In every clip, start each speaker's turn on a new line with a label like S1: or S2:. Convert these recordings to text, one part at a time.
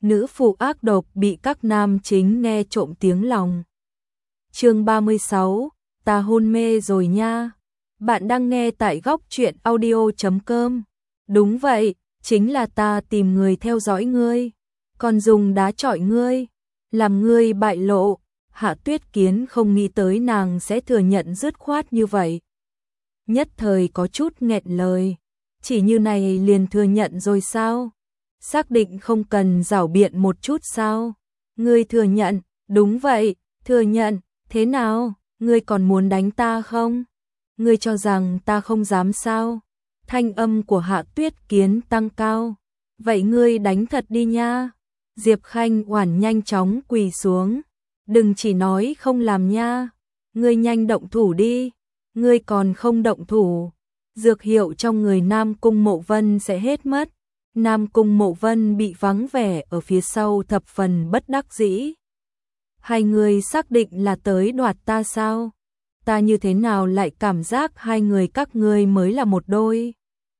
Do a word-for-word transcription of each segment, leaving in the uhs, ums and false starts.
S1: nữ phụ ác độc bị các nam chính nghe trộm tiếng lòng. Chương ba mươi sáu, ta hôn mê rồi nha. Bạn đang nghe tại góc truyện audio chấm com. Đúng vậy, chính là ta tìm người theo dõi ngươi, còn dùng đá chọi ngươi, làm ngươi bại lộ. Hạ Tuyết Kiến không nghĩ tới nàng sẽ thừa nhận dứt khoát như vậy. Nhất thời có chút nghẹn lời, chỉ như này liền thừa nhận rồi sao? Xác định không cần giảo biện một chút sao? Ngươi thừa nhận, đúng vậy, thừa nhận, thế nào, ngươi còn muốn đánh ta không? Ngươi cho rằng ta không dám sao? Thanh âm của Hạ Tuyết Kiến tăng cao. Vậy ngươi đánh thật đi nha. Diệp Khanh Oản nhanh chóng quỳ xuống. Đừng chỉ nói không làm nha. Ngươi nhanh động thủ đi. Ngươi còn không động thủ, dược hiệu trong người Nam Cung Mộ Vân sẽ hết mất. Nam Cung Mộ Vân bị vắng vẻ ở phía sau thập phần bất đắc dĩ. Hai người xác định là tới đoạt ta sao? Ta như thế nào lại cảm giác hai người các ngươi mới là một đôi?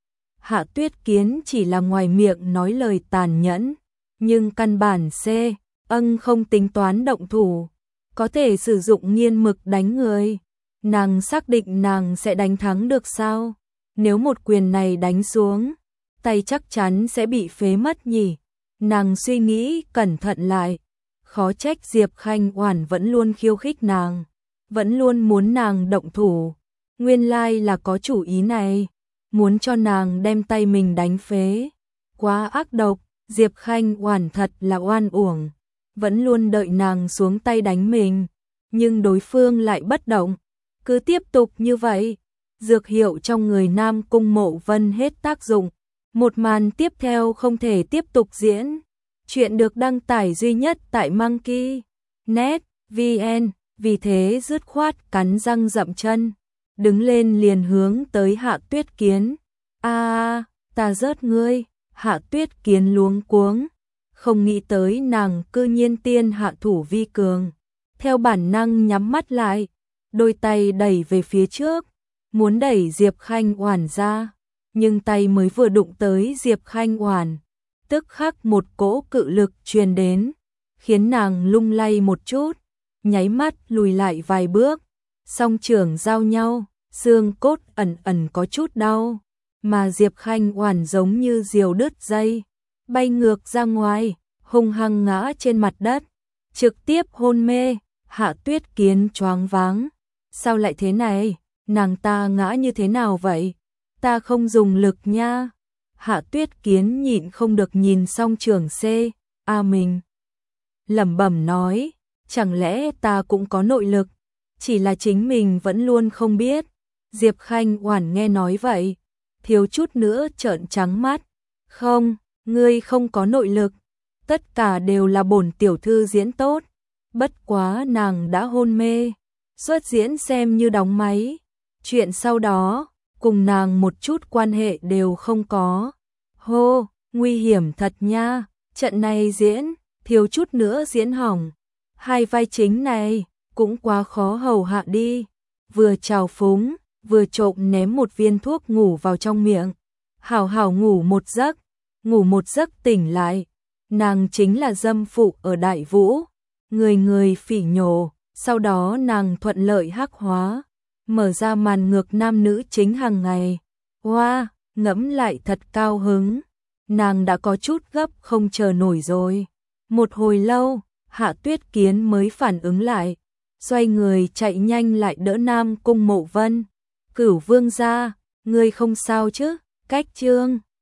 S1: Hạ Tuyết Kiến chỉ là ngoài miệng nói lời tàn nhẫn, nhưng căn bản C, ân không tính toán động thủ, có thể sử dụng nghiên mực đánh người. Nàng xác định nàng sẽ đánh thắng được sao? Nếu một quyền này đánh xuống, tay chắc chắn sẽ bị phế mất nhỉ. Nàng suy nghĩ cẩn thận lại, khó trách Diệp Khanh Oản vẫn luôn khiêu khích nàng, vẫn luôn muốn nàng động thủ. Nguyên lai là có chủ ý này, muốn cho nàng đem tay mình đánh phế. Quá ác độc, Diệp Khanh Oản thật là oan uổng, vẫn luôn đợi nàng xuống tay đánh mình, nhưng đối phương lại bất động. Cứ tiếp tục như vậy, dược hiệu trong người Nam Cung Mộ Vân hết tác dụng. Một màn tiếp theo không thể tiếp tục diễn. Chuyện được đăng tải duy nhất tại Monkey chấm net vn, vì thế dứt khoát cắn răng dậm chân, đứng lên liền hướng tới Hạ Tuyết Kiến. A, ta rớt ngươi. Hạ Tuyết Kiến luống cuống, không nghĩ tới nàng cư nhiên tiên hạ thủ vi cường, theo bản năng nhắm mắt lại. Đôi tay đẩy về phía trước, muốn đẩy Diệp Khanh Oản ra, nhưng tay mới vừa đụng tới Diệp Khanh Oản, tức khắc một cỗ cự lực truyền đến, khiến nàng lung lay một chút, nháy mắt lùi lại vài bước, song trưởng giao nhau, xương cốt ẩn ẩn có chút đau, mà Diệp Khanh Oản giống như diều đứt dây, bay ngược ra ngoài, hung hăng ngã trên mặt đất, trực tiếp hôn mê. Hạ Tuyết Kiến choáng váng. Sao lại thế này? Nàng ta ngã như thế nào vậy? Ta không dùng lực nha. Hạ Tuyết Kiến nhịn không được nhìn song trưởng C, a mình. Lẩm bẩm nói, chẳng lẽ ta cũng có nội lực? Chỉ là chính mình vẫn luôn không biết. Diệp Khanh Oản nghe nói vậy, thiếu chút nữa trợn trắng mắt. Không, ngươi không có nội lực. Tất cả đều là bổn tiểu thư diễn tốt. Bất quá nàng đã hôn mê. Xuất diễn xem như đóng máy. Chuyện sau đó, cùng nàng một chút quan hệ đều không có. Hô, nguy hiểm thật nha. Trận này diễn, thiếu chút nữa diễn hỏng. Hai vai chính này, cũng quá khó hầu hạ đi. Vừa trào phúng, vừa trộm ném một viên thuốc ngủ vào trong miệng. Hảo hảo ngủ một giấc, ngủ một giấc tỉnh lại. Nàng chính là dâm phụ ở Đại Vũ. Người người phỉ nhổ. Sau đó nàng thuận lợi hắc hóa, mở ra màn ngược nam nữ chính hàng ngày. Wow, ngẫm lại thật cao hứng. Nàng đã có chút gấp không chờ nổi rồi. Một hồi lâu, Hạ Tuyết Kiến mới phản ứng lại, xoay người chạy nhanh lại đỡ Nam Cung Mộ Vân. Cửu vương gia, ngươi không sao chứ? Cách chương